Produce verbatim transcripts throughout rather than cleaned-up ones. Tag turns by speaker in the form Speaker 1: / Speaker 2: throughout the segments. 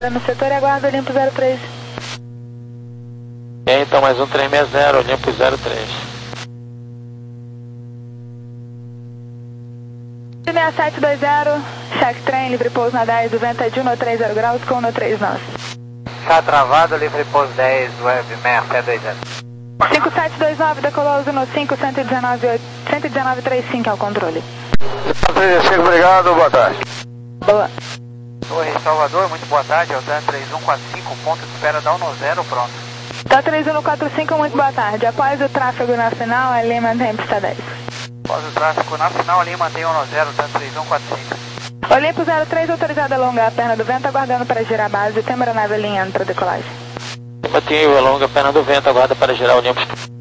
Speaker 1: No setor e aguardo Olimpo zero três.
Speaker 2: E então mais um três seis zero, Olimpo zero três.
Speaker 1: seis sete dois zero, check trem, livre pouso na dez, do vento é de um no trinta graus com no três nós.
Speaker 3: Tá travado, livre pouso dez, web seis sete dois zero.
Speaker 1: cinco sete dois nove, decolou uso no cinco, cento e dezenove, cento e dezenove trinta e cinco é o controle.
Speaker 4: trinta e cinco, obrigado, boa tarde.
Speaker 1: Boa.
Speaker 3: Oi, Salvador, muito boa tarde, é o TAN três um quatro cinco, ponto de espera da um no zero, pronto.
Speaker 1: TAN três um quatro cinco, muito boa tarde. Após o tráfego na final, a linha mantém pista dez.
Speaker 3: Após o tráfego na final, a linha mantém um no zero, TAN três um quatro cinco.
Speaker 1: Olimpo zero três, autorizado a alongar a perna do vento, aguardando para girar a base, tem aeronave alinhando para decolagem.
Speaker 2: Mantenho a longa perna do vento, aguarda para girar o Olimpo.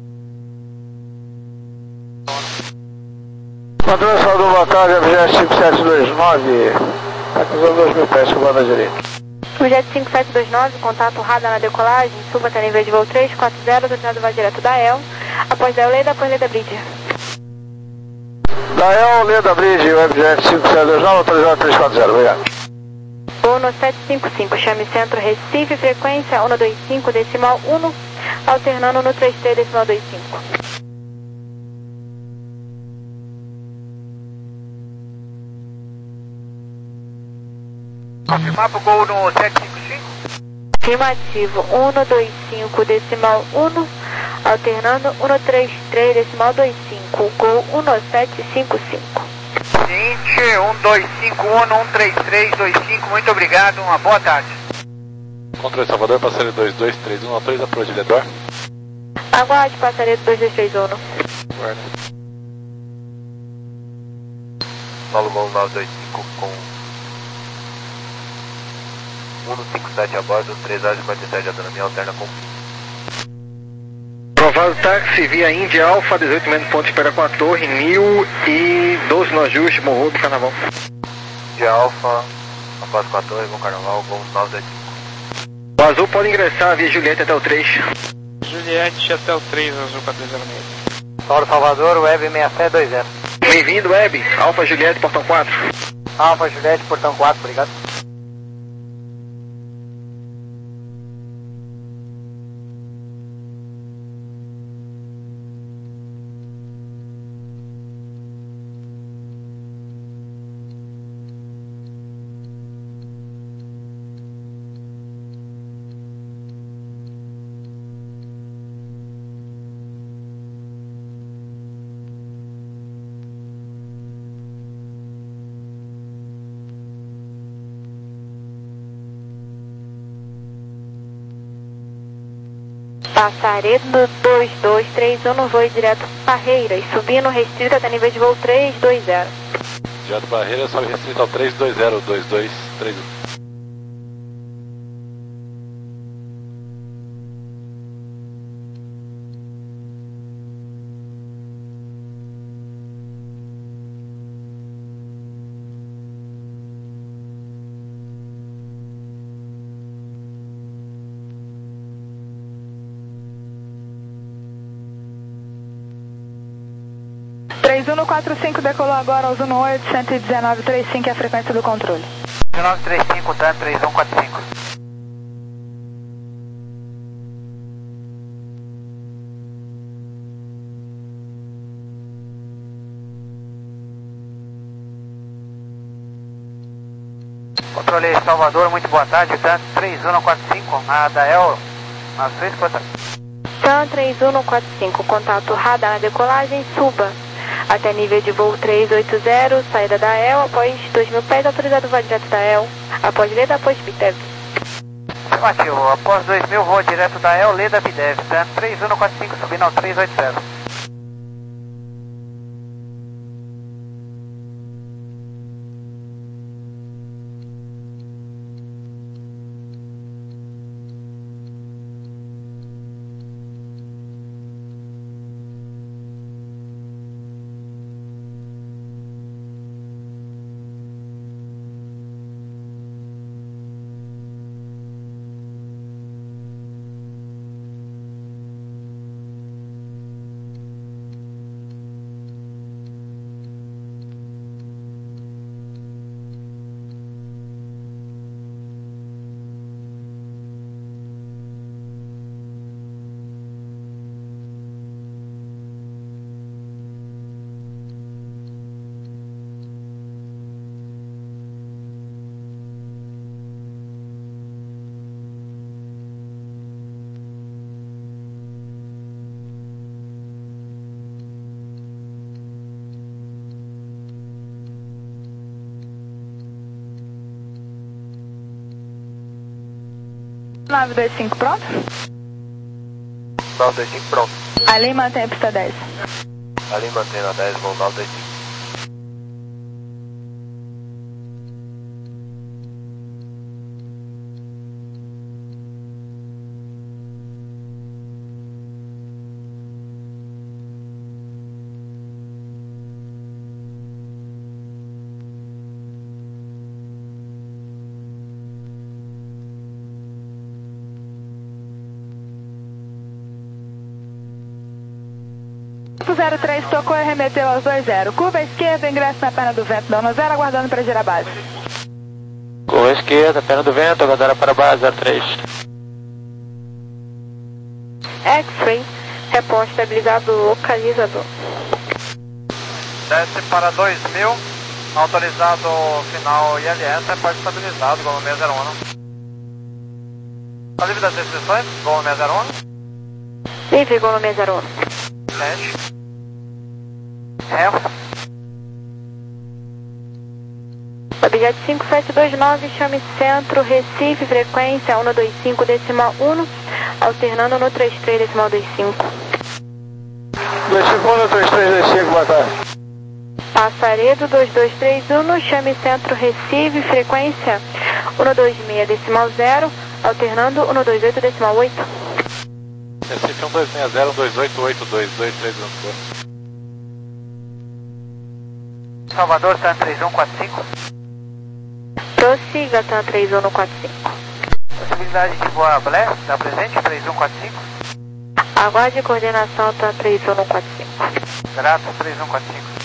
Speaker 4: Controle Salvador, boa tarde, objeto cinco sete dois nove, acusando dois mil pés, comando à direita.
Speaker 1: Objeto cinco sete dois nove, contato radar na decolagem, suba até nível de voo três quatro zero, autorizado vai direto da E L, após da Leda, após Leda Bridge.
Speaker 4: Da E L, Leda Bridge, objeto cinco sete dois nove, autorizado três quatro zero, obrigado.
Speaker 1: Voo no sete cinco cinco, chame centro Recife, frequência um dois cinco, decimal um, alternando no três três, decimal dois cinco.
Speaker 3: Confirmar pro gol no sete cinco cinco?
Speaker 1: Afirmativo, um dois cinco, decimal um, alternando um três três, decimal dois cinco, gol um sete cinco cinco.
Speaker 3: Seguinte, um dois cinco um, um três três dois cinco, muito obrigado, uma boa tarde.
Speaker 5: Controle Salvador, passageiro dois dois três um, autoriza para o diretor.
Speaker 1: Aguarde, passageiro dois dois três um.
Speaker 5: Guarda.
Speaker 3: Paulo Gol nove dois cinco com um cinco sete a bordo, três horas e quarenta e sete de autonomia, alterna com
Speaker 4: Aprovado táxi via Índia Alfa, dezoito menos ponto de espera com a torre, mil e doze no ajuste, Morro do Carnaval.
Speaker 3: Índia Alfa, após com a torre, Bom Carnaval, Gol nove dois cinco.
Speaker 4: O azul pode ingressar via Juliette até o três.
Speaker 2: Juliette até o três, Azul quatro zero seis.
Speaker 3: Paulo Salvador, Web seis sete dois zero.
Speaker 4: Bem-vindo, Web, Alfa Juliette, portão quatro.
Speaker 3: Alfa Juliette, portão quatro, obrigado.
Speaker 1: Passaredo dois dois três um no voo direto Parreira e subindo restrito até nível de voo três dois zero.
Speaker 5: Direto Barreira, sobe restrito ao três dois zero, dois dois três um.
Speaker 1: três um quatro cinco decolou agora ao Zuno oito, cento e dezenove trinta e cinco é a frequência do controle.
Speaker 3: dezenove trinta e cinco, TAN três um quatro cinco. Controle Salvador, muito boa tarde, TAN três um quatro cinco, a da E L, na frente, boa tarde.
Speaker 1: TAN três um quatro cinco, contato radar na decolagem, suba até nível de voo três oito zero, saída da E L, após dois mil pés, autorizado voo direto da E L, após Leda, após Bitev.
Speaker 3: Afirmativo, após dois mil, voo direto da E L, Leda Bidev, TAN três um quatro cinco, subindo ao três oito zero.
Speaker 1: nove dois cinco pronto?
Speaker 3: nove dois cinco pronto.
Speaker 1: Ali mantém a pista dez.
Speaker 3: Ali mantém a dez, voo nove dois cinco.
Speaker 1: zero três tocou e remeteu aos dois zero. Curva à esquerda, ingresso na perna do vento, dando zero, aguardando para girar a base.
Speaker 2: Curva à esquerda, perna do vento, aguardando para a base, zero três.
Speaker 1: X-Ray, repórter estabilizado localizador.
Speaker 3: Desce para dois mil, autorizado final I L S, repórter estabilizado, Gol seis zero um. A livre das restrições, Gol seis zero um.
Speaker 1: Livre, Gol seis zero um.
Speaker 3: Sete. Remo.
Speaker 1: Objeto cinco sete dois nove, chame centro, Recife, frequência um dois cinco decimal um, alternando no três três decimal dois cinco.
Speaker 4: dois cinco um, três três dois cinco, boa tarde.
Speaker 1: Passaredo dois dois três um, chame centro, Recife, frequência um dois seis decimal zero, alternando um dois oito decimal oito.
Speaker 5: Recife um dois seis zero, um dois oito oito dois, dois três um.
Speaker 3: Salvador, T A N três um quatro cinco.
Speaker 1: Prossiga, T A N três um no quatro cinco.
Speaker 3: Possibilidade de voar Blé, está presente, três um quatro cinco.
Speaker 1: Aguarde coordenação, T A N três um no quatro cinco.
Speaker 3: Grato, três um quatro cinco.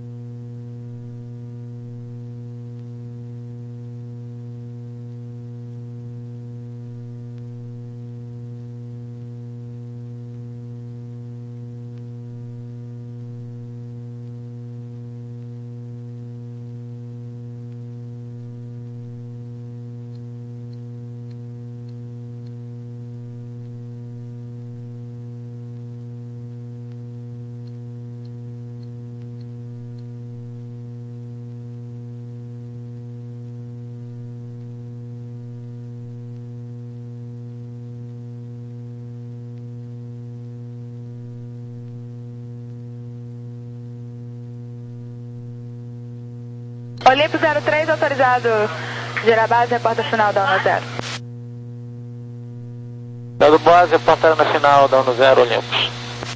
Speaker 1: Olimpo zero três, autorizado. Girar base, reporta final da um zero.
Speaker 2: Dado base, reportando na final da um zero, Olympus.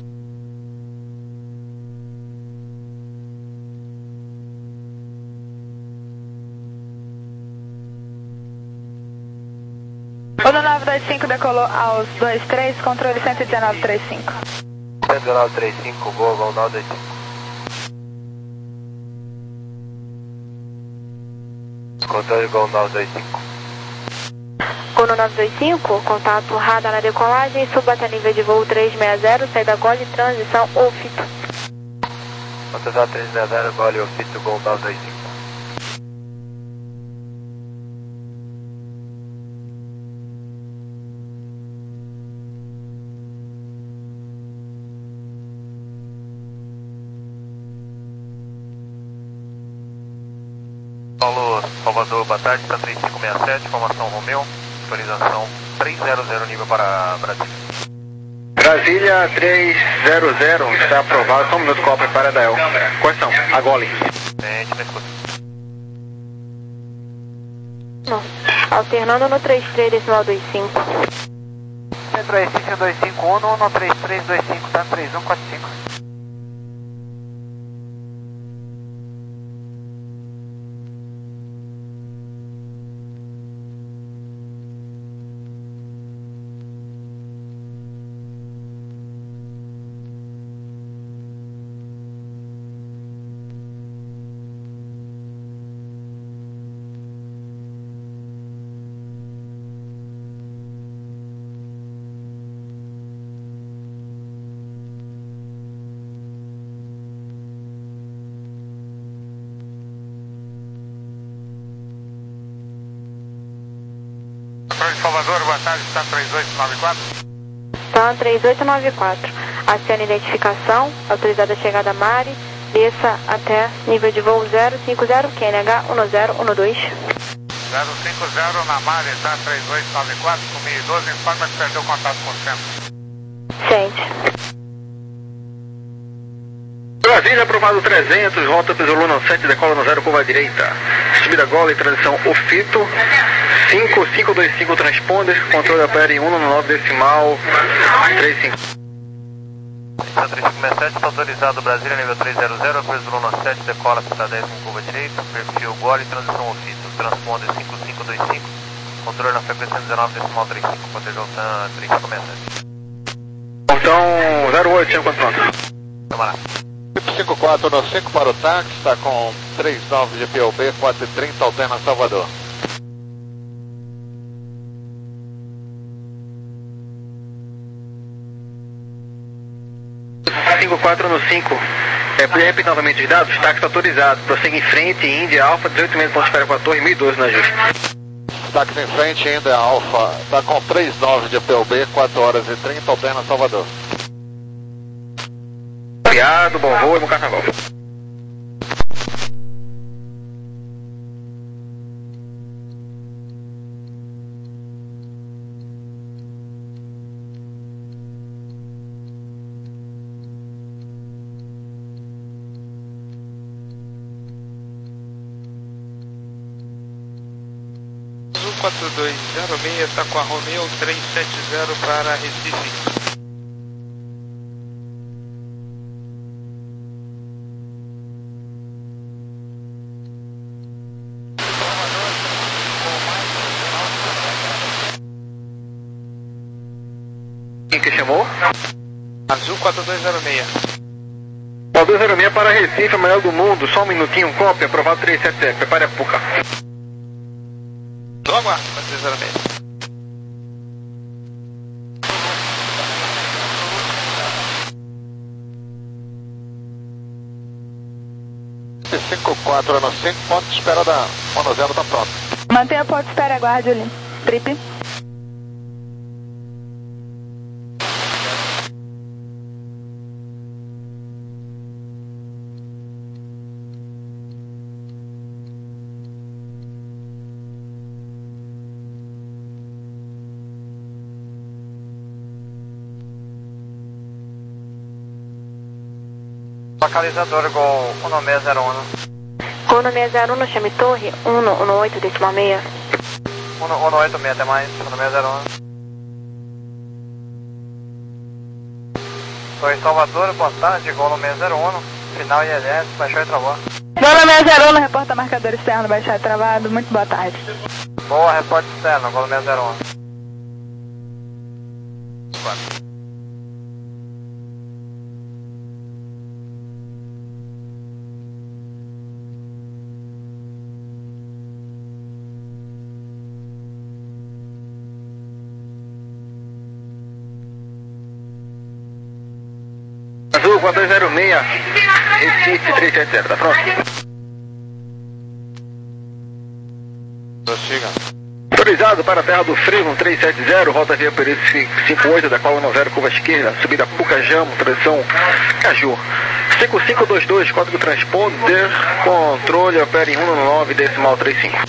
Speaker 1: O nove dois cinco decolou aos dois três, controle cento e dezenove trinta e cinco.
Speaker 3: cento e dezenove trinta e cinco, Gol, Gol nove dois cinco. Controle Gol nove dois cinco.
Speaker 1: Gol no nove dois cinco, contato radar na decolagem, suba até nível de voo três seis zero, saída Gole, transição Ofito.
Speaker 3: Contato três seis zero, Gole, Ofito, Gol nove dois cinco. Paulo, Salvador, boa tarde, T A N três cinco seis sete, formação Romeu, autorização três zero zero, nível para Brasília.
Speaker 4: Brasília três zero zero, está aprovado, só um minuto, copa para Dael. Quais são? A Gole.
Speaker 3: Gente, na escuta.
Speaker 1: Não. Alternando no três três decimal dois cinco.
Speaker 3: Centro Recife um dois cinco um, no três três dois cinco, T A N três um quatro cinco. Salvador, boa tarde, T A N três oito nove quatro.
Speaker 1: T A N três oito nove quatro. Acena identificação, autorizada a chegada Mari, desça até nível de voo zero cinco zero, Q N H um zero um dois.
Speaker 3: zero cinco zero na Mare, tá? três oito nove quatro, com mil e doze, informa que perdeu contato com o centro.
Speaker 1: Gente.
Speaker 4: Brasília, aprovado trezentos, rota Pesoluna sete, decola no zero, curva direita. Subida Gola e transição Ofito, cinco cinco dois cinco transponder, controle opera um no nove decimal, três cinco.
Speaker 3: três cinco seis sete, está autorizado Brasília, nível trezentos, Pesoluna sete, decola pista dez com curva direita, perfil Gola e transição Ofito, transponder cinco cinco dois cinco, controle na frequência dezenove decimal trinta e cinco, poder voltar três cinco seis sete.
Speaker 4: Portão zero oito, cinco pronto.
Speaker 3: Vamos lá.
Speaker 5: cinco quatro no cinco para o táxi, está com trinta e nove de P O B, quatro e trinta, alterna Salvador.
Speaker 4: cinco quatro no cinco, é, preenche novamente os dados, táxi autorizado, prossegue em frente, Índia Alfa, dezoito menos ponto espera com a torre, mil e doze na ajuste.
Speaker 5: Táxi em frente, ainda é Alfa, está com trinta e nove de P O B, quatro horas e trinta, alterna Salvador.
Speaker 4: Obrigado, bom voo e bom carnaval.
Speaker 6: um quatro dois zero seis está com a Romeo trezentos e setenta para Recife.
Speaker 4: Quem que chamou?
Speaker 6: Azul quatro dois zero seis.
Speaker 4: quatro dois zero seis para Recife, a maior do mundo, só um minutinho, cópia, aprovado trezentos e setenta e sete, prepare a Puca.
Speaker 6: Tô aguardo, quatro dois zero seis.
Speaker 5: cinco quatro no cinco, ponto de espera da Mono Zero, tá pronto.
Speaker 1: Mantenha a ponto de espera, aguarde ali. Trip.
Speaker 3: Localizador Gol um seis zero um.
Speaker 1: Gol no seis zero um, chame torre, um no oito decimal seis.
Speaker 3: um no oito seis, até mais, um seis zero um. Oi, Salvador, boa tarde, Gol no seis zero um, final I L S, baixou e travou.
Speaker 1: Gol no seis zero um, reporta marcador externo, baixar e travado, muito boa tarde.
Speaker 3: Boa, reporte externo, Gol no seis zero um.
Speaker 4: Azul quatro dois zero seis, Recife trezentos e setenta e sete, tá pronto?
Speaker 5: Prossiga.
Speaker 4: Autorizado para a terra do Frevo trezentos e setenta, rota via Pereira cinquenta e oito, da qual no zero, curva esquerda, subida Pucajamo, transição Caju. cinco cinco dois dois, código transponder, controle, opera em um no nove, decimal trinta e cinco.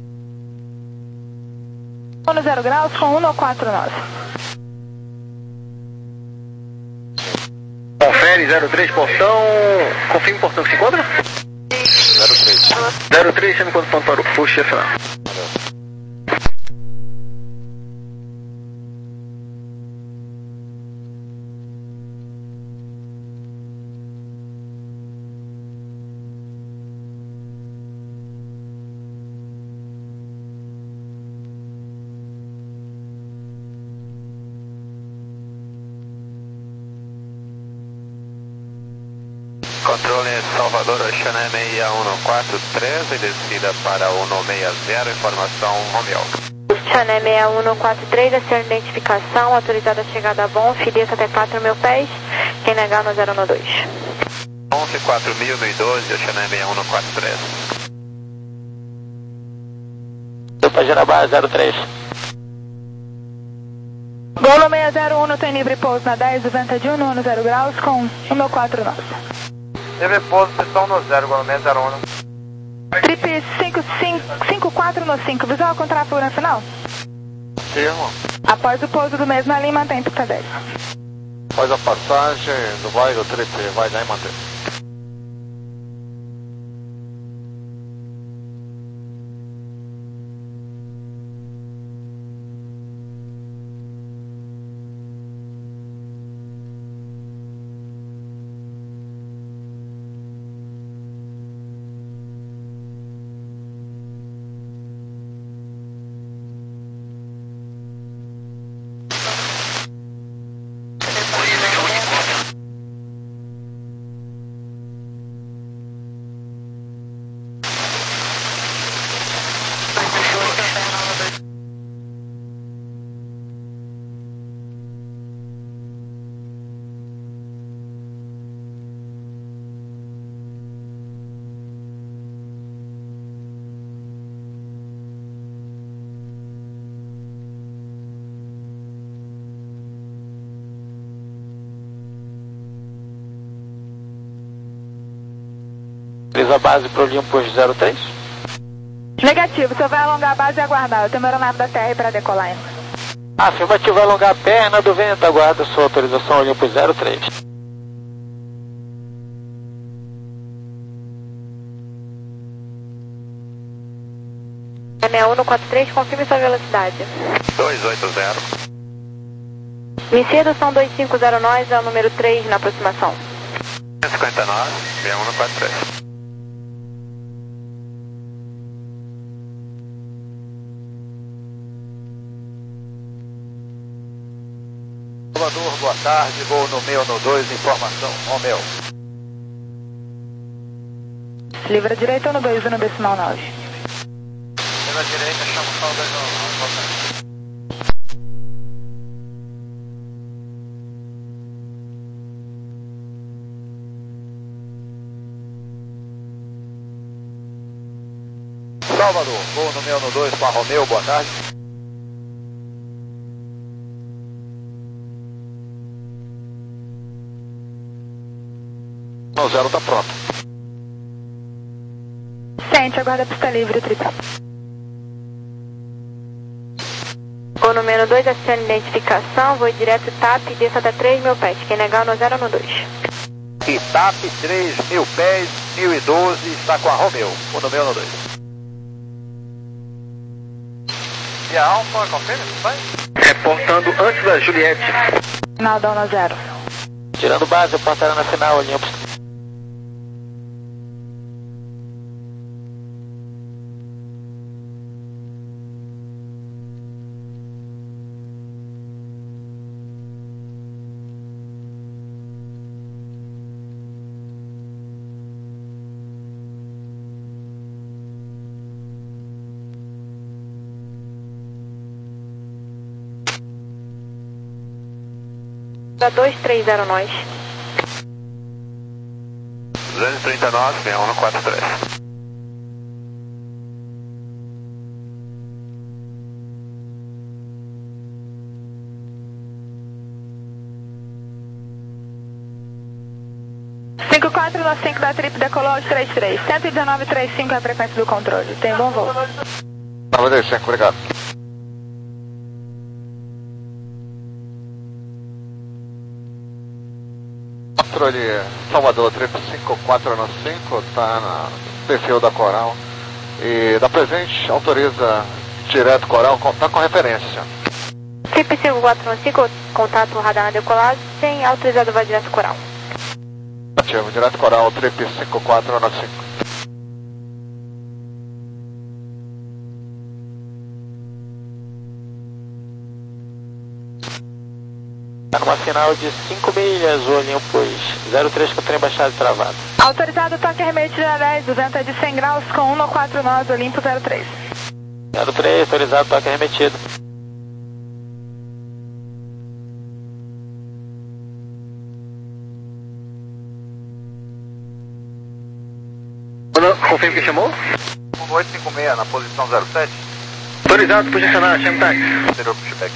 Speaker 1: um no zero graus com um no quatro nove.
Speaker 4: Confere zero três, portão. Confirme o portão que se encontra?
Speaker 5: zero três.
Speaker 4: zero três, chame quanto ponto parou. Puxa, essa.
Speaker 7: Controle Salvador, Xané seis um quatro três e descida para um seis zero, informação Romeo.
Speaker 1: Xané seis um quatro três, a sua identificação, autorizada a chegada a bom, fidez até quatro mil pés, quem negar no zero um dois.
Speaker 7: onze quatro mil e doze, Xané seis um quatro três.
Speaker 2: Tupa Jarabá zero três.
Speaker 1: Gol no seis zero um, tem livre pouso na dez, venta de um no zero graus com um no quatro nove.
Speaker 3: Livre pouso, pistão no zero, Gol no seis zero um.
Speaker 1: Trip cinco cinco quatro no cinco, visual com tráfego nacional.
Speaker 5: Firmo.
Speaker 1: Após o pouso do mesmo na linha, mantém pista dez.
Speaker 5: Após a passagem do vai do trip, vai dar e mantém.
Speaker 2: Utiliza a base para o Olympus zero três.
Speaker 1: Negativo, o senhor vai alongar a base e aguardar. Eu tenho meu aeronave da T R para decolar ainda.
Speaker 2: Afirmativo, alongar a perna do vento, aguarda sua autorização Olympus zero três.
Speaker 1: M sessenta e um no quatro três, confirme sua velocidade.
Speaker 7: dois oito zero.
Speaker 1: Vincedo, são dois cinco zero nós, é o número três na aproximação.
Speaker 7: cinquenta e nove, sessenta e um no quatro três.
Speaker 5: Salvador, boa tarde, voo no meu, no dois, informação, Romeu.
Speaker 1: Livra direita ou no dois, no decimal nove?
Speaker 5: Pela direita, chama o saldo dois nove, boa tarde. Salvador, voo no meu, no dois, com a Romeu, boa tarde. O zero está pronto.
Speaker 1: Sente, aguarda a pista livre, triplo. O número dois, acione identificação, vou direto T A P e desça até três mil pés. Quem negar no zero no dois.
Speaker 5: E T A P três mil pés, mil e doze, está com a Romeu. O no meu, no dois. E a Alfa, confirma, vai?
Speaker 4: Reportando antes da Juliette.
Speaker 1: Final da um no zero.
Speaker 2: Tirando base, reportaram na final Olympus.
Speaker 1: Da dois três zero nós.
Speaker 7: duzentos e trinta e nove, sessenta e um no quatro três.
Speaker 1: cinco quatro no cinco da trip decolou de três três. cento e dezenove vírgula trinta e cinco é a frequência do controle. Tem bom voo.
Speaker 5: nove dois cinco, obrigado. Controle Salvador, trip cinco quatro no cinco, está no perfil da Coral. E da presente, autoriza direto Coral, está com referência.
Speaker 1: Trip cinco quatro no cinco, contato radar na decolagem, sem autorizado vai direto Coral.
Speaker 5: Ativo, direto Coral, trip cinco quatro no cinco.
Speaker 2: Está numa final de cinco milhas, o Olympus zero três com o trem baixado e travado.
Speaker 1: Autorizado toque remete na dez, o vento é de cem graus com um no quatro nós, Olympus zero três.
Speaker 2: zero três, autorizado toque remetido.
Speaker 4: Confirme que chamou?
Speaker 5: um oito cinco seis, na posição zero sete.
Speaker 4: Autorizado, posicionar, chama táxi.
Speaker 5: Interior pushback.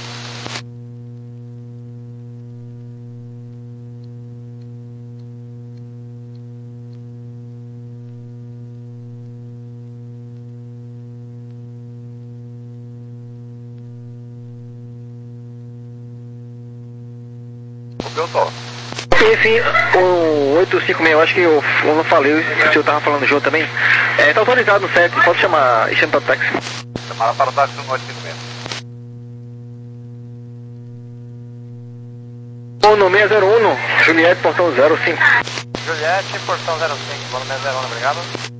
Speaker 3: Copiou, tô.
Speaker 4: Enfim, o oito cinco seis, eu acho que eu, eu não falei, o senhor tava falando junto também. É, tá autorizado no set, pode chamar e chama para o táxi.
Speaker 3: Chamar para o táxi no oito cinco seis.
Speaker 4: No seis zero um, Juliette, portão zero cinco.
Speaker 3: Juliette, portão zero cinco, vou no seis zero um, obrigado.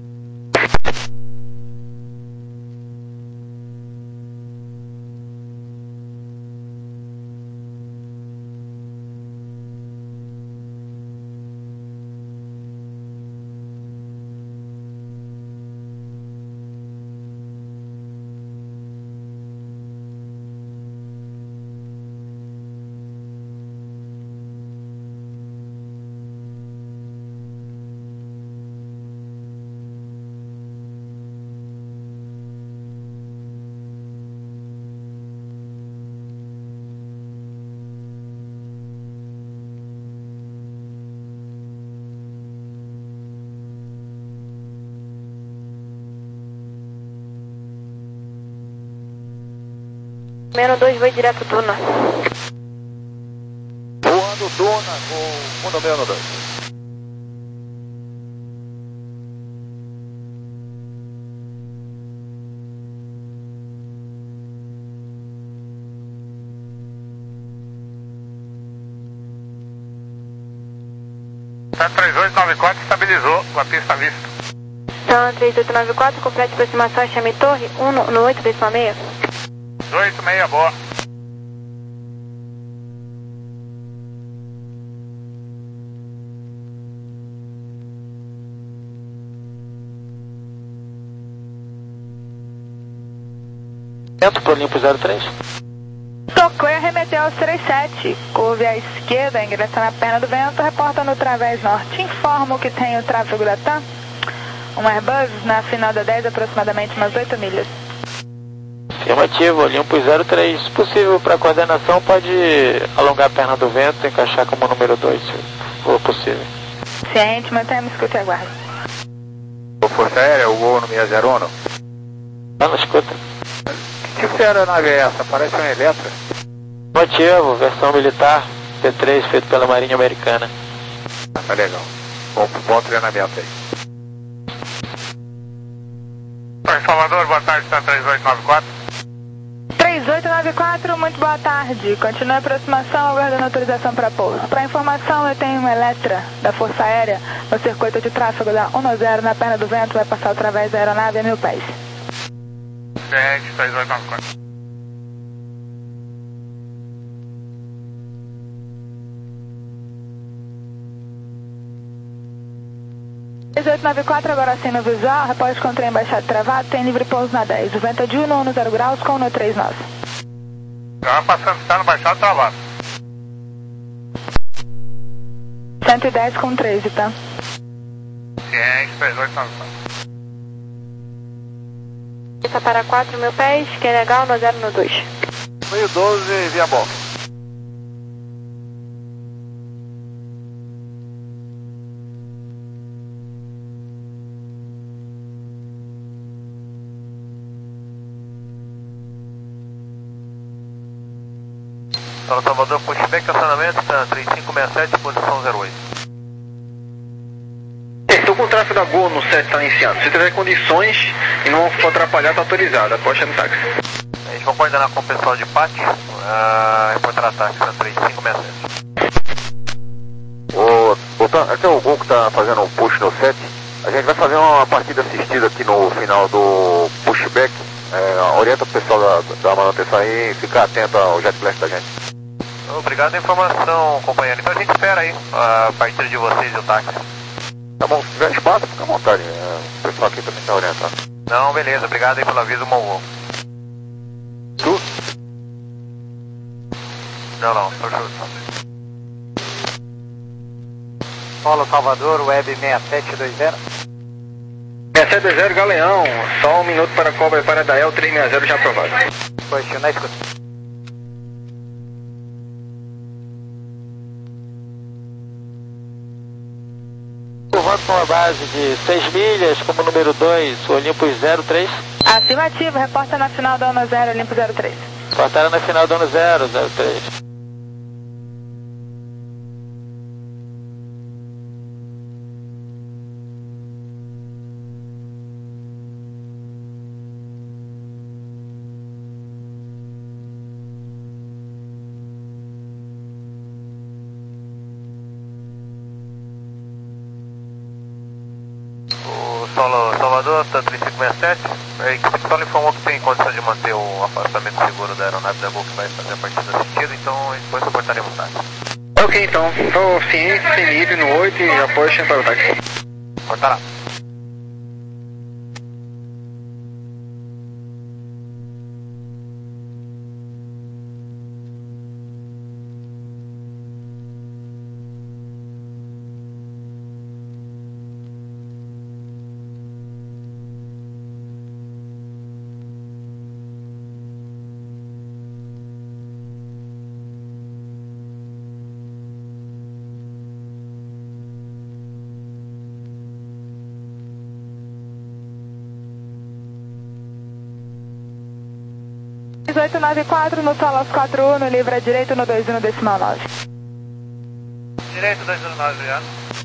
Speaker 1: Menos dois, vai direto Duna.
Speaker 5: Voando Duna com Mundo menos dois.
Speaker 3: sete três oito nove quatro estabilizou, a pista vista.
Speaker 1: Então, três oito nove quatro, complete aproximação, chame torre, um no oito, décima meia.
Speaker 3: oito seis, boa.
Speaker 2: Dentro pro Olimpo zero três.
Speaker 8: Tocou e arremeteu aos trinta e sete. Curve à esquerda, ingressa na perna do vento, reporta no través norte. Informo que tem o tráfego da TAM. Um Airbus na final da dez, aproximadamente umas oito milhas.
Speaker 2: Afirmativo, Olimpo zero três. Se possível para coordenação, pode alongar a perna do vento e encaixar como número dois, se for possível.
Speaker 8: Ciente, mantemos escuta e aguardo.
Speaker 3: Força Aérea, o gol no seis zero um.
Speaker 2: Tá na escuta.
Speaker 3: Que tipo de aeronave é essa? Parece uma Eletra.
Speaker 2: Motivo, versão militar, P três, feito pela Marinha Americana.
Speaker 3: Ah, tá legal. Bom, bom treinamento aí. Oi, Salvador, boa tarde, está três oito nove quatro.
Speaker 8: três oito nove quatro, muito boa tarde. Continue a aproximação, aguardando autorização para pouso. Para informação, eu tenho uma Eletra da Força Aérea no circuito de tráfego da um zero na perna do vento, vai passar através da aeronave a mil pés.
Speaker 3: Sete, três oito nove quatro.
Speaker 8: três oito nove quatro, agora sim no visual, repórter com trem baixado travado, tem livre pouso na dez. O vento é de Uno, zero graus, com no três nove.
Speaker 3: Já passando, está no baixado travado.
Speaker 8: cento e dez com treze, tá?
Speaker 3: Ciente, três oito nove quatro.
Speaker 1: Pista para quatro mil pés, que é legal, no zero no dois.
Speaker 5: Meio doze, via bom.
Speaker 3: Sala Salvador, pushback, estacionamento, três cinco seis sete, posição zero oito.
Speaker 4: Estou com o tráfego da Gol no set, está iniciando. Se tiver condições e não for atrapalhar, está autorizado. Após chamar táxi.
Speaker 3: A gente vai coordenar com o pessoal de pátio, uh, reportar ataque, três cinco seis sete.
Speaker 5: O, o, aqui é o Gol que está fazendo um push no set. A gente vai fazer uma partida assistida aqui no final do pushback. É, orienta o pessoal da, da manutenção aí e ficar atento ao jet blast da gente.
Speaker 3: Obrigado pela informação, companheiro. Então a gente espera aí a partida de vocês e o táxi.
Speaker 5: Tá bom, se tiver espaço, fica à vontade. É, o pessoal aqui também está orientando.
Speaker 3: Não, beleza. Obrigado aí pelo aviso, bom voo.
Speaker 5: Tu?
Speaker 3: Não, não. Tô junto. Paulo Salvador, Web seis sete dois zero.
Speaker 4: seis sete dois zero, Galeão. Só um minuto para a cobra para a Dael, três seis zero já aprovado.
Speaker 3: Poxa, na escuta.
Speaker 2: Voando com uma base de seis milhas, como número dois, Olympus zero três.
Speaker 8: Afirmativo, repórter na final da ONU zero, Olympus zero três.
Speaker 2: Portaram na final do ano zero, zero três.
Speaker 3: Solo Salvador, T A três cinco seis sete. A equipe só informou que tem condição de manter o afastamento seguro da aeronave da Gol que vai fazer a partida assistida, então depois reportaremos tarde.
Speaker 4: Ok, então. Estou ciente, sem livre no oito e após tentar o táxi.
Speaker 3: Cortará.
Speaker 8: oito nove quatro no Salas quatro um, no livre à direita no dois um decimal nove.
Speaker 3: Direito dois um nove, obrigado.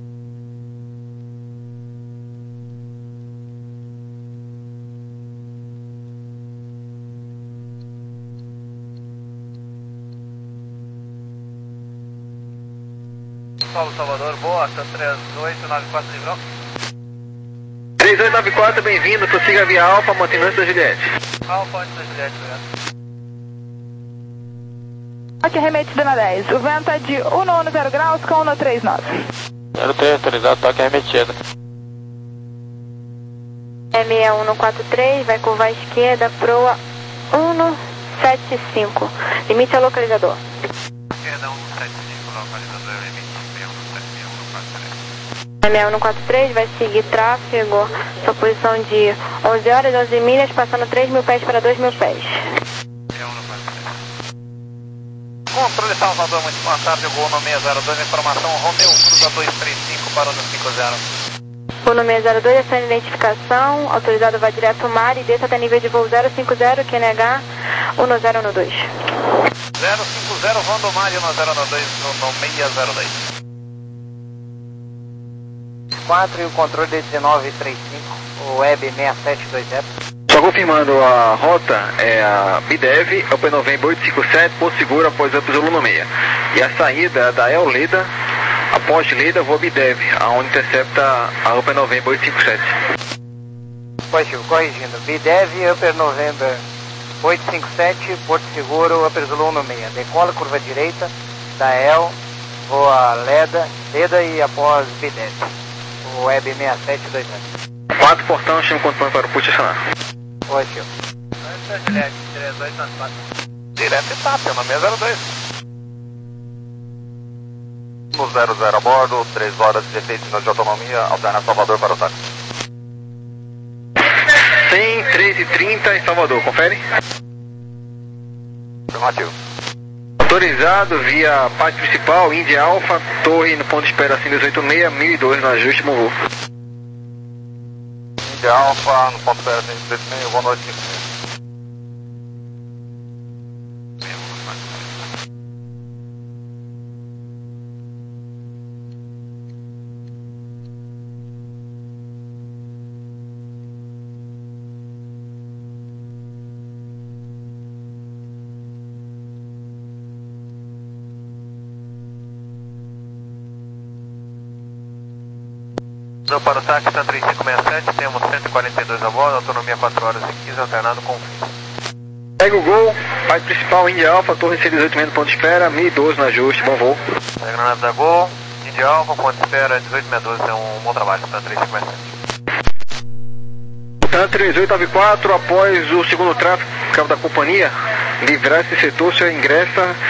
Speaker 3: Paulo Salvador, boa, T A três oito nove quatro livrão.
Speaker 4: três oito nove quatro, bem-vindo, prossiga via Alfa, mantendo antes da Juliette.
Speaker 3: Alfa antes da Juliette, obrigado.
Speaker 8: Aqui arremetida na dez. O vento é de um no um zero graus com um no três nove.
Speaker 2: zero três, autorizado, toque arremetida.
Speaker 1: É seis um no quatro três, vai curvar à esquerda, proa um no sete cinco. Limite ao localizador.
Speaker 3: Esquerda um no sete cinco, localizador, limite seis um no sete um no quatro três.
Speaker 1: seis um no quatro três, vai seguir tráfego, sua posição de onze horas, onze milhas, passando três mil pés para dois mil pés.
Speaker 3: Controle Salvador, muito boa tarde, Gol no seis zero dois, informação, Romeu, cruza dois três cinco, parou no cinco zero.
Speaker 1: Gol no seis zero dois, essa identificação, autorizado vai direto ao mar e desça até nível de voo zero cinco zero, Q N H, um no zero no dois.
Speaker 3: zero cinco zero, Vandomar, um no zero no dois, no seis zero dois.
Speaker 9: quatro e o controle de dezenove trinta e cinco, o Web seis sete dois zero.
Speaker 4: Só confirmando, a rota é a B D E V, Open November oito cinco sete, Porto Seguro após Up Zulu no seis. E a saída é da El Leda, após Leda, voo B D E V, aonde intercepta a Open November oito cinco sete.
Speaker 9: Positivo, corrigindo, B D E V, Upper November oito cinco sete, Porto Seguro, Upper Zulu no seis. Decola, curva direita, da El, voa Leda, Leda e após B D E V. O Web seis sete dois zero.
Speaker 4: quatro portão, chama o controle para o put acionar.
Speaker 9: Positivo.
Speaker 3: Juliette, três oito nove quatro. Direto e Tápia, no seis zero dois.
Speaker 5: No zero zero a bordo, três horas e dezesseis minutos de autonomia, alterna Salvador para o táxi.
Speaker 4: cem, três e trinta em Salvador, confere?
Speaker 5: Afirmativo.
Speaker 4: Autorizado via parte principal, Índia Alfa, torre no ponto de espera acima dezoito seis, mil e dois no ajuste, bom voo.
Speaker 5: Índia Alfa, no ponto de espera acima dezoito seis, boa noite, cinco seis.
Speaker 3: Para o táxi T A três cinco seis sete, temos cento e quarenta e dois a bordo, autonomia quatro horas e quinze, alternado com fim.
Speaker 4: Pega o gol, parte principal, Índia Alfa, torre C dezoito menos ponto de espera, mil e doze no ajuste, bom voo.
Speaker 3: Pega na nave da Gol, Índia Alfa, ponto de espera, dezoito seis doze, é um bom trabalho, T A três cinco seis sete.
Speaker 4: T A três oito nove quatro, após o segundo tráfego, cabo da companhia, livrar esse setor, o senhor ingressa